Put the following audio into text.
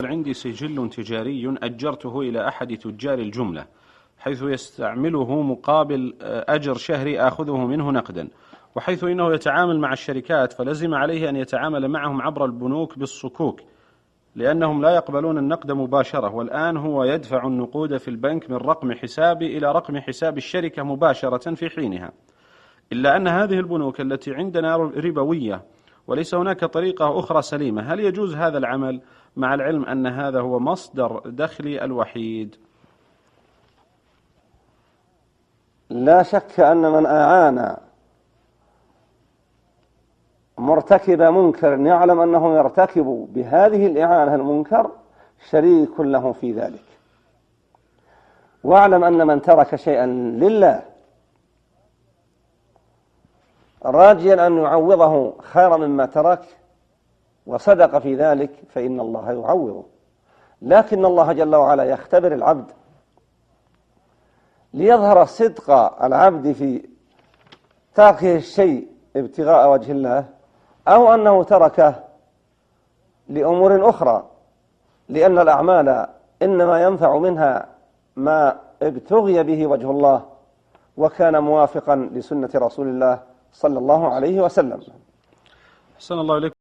عندي سجل تجاري أجرته إلى أحد تجار الجملة، حيث يستعمله مقابل أجر شهري آخذه منه نقدا، وحيث إنه يتعامل مع الشركات فلزم عليه أن يتعامل معهم عبر البنوك بالصكوك، لأنهم لا يقبلون النقد مباشرة، والآن هو يدفع النقود في البنك من رقم حسابي إلى رقم حساب الشركة مباشرة في حينها، إلا أن هذه البنوك التي عندنا ربوية وليس هناك طريقة أخرى سليمة. هل يجوز هذا العمل مع العلم أن هذا هو مصدر دخلي الوحيد؟ لا شك أن من أعان مرتكب منكر يعلم أنه يرتكب بهذه الإعانة المنكر شريك له في ذلك. واعلم أن من ترك شيئا لله راجيا أن يعوضه خيرا مما ترك وصدق في ذلك فإن الله يعوضه، لكن الله جل وعلا يختبر العبد ليظهر صدق العبد في تركه الشيء ابتغاء وجه الله، أو أنه تركه لأمور أخرى، لأن الأعمال إنما ينفع منها ما ابتغي به وجه الله وكان موافقا لسنة رسول الله صلى الله عليه وسلم. أحسن الله إليكم.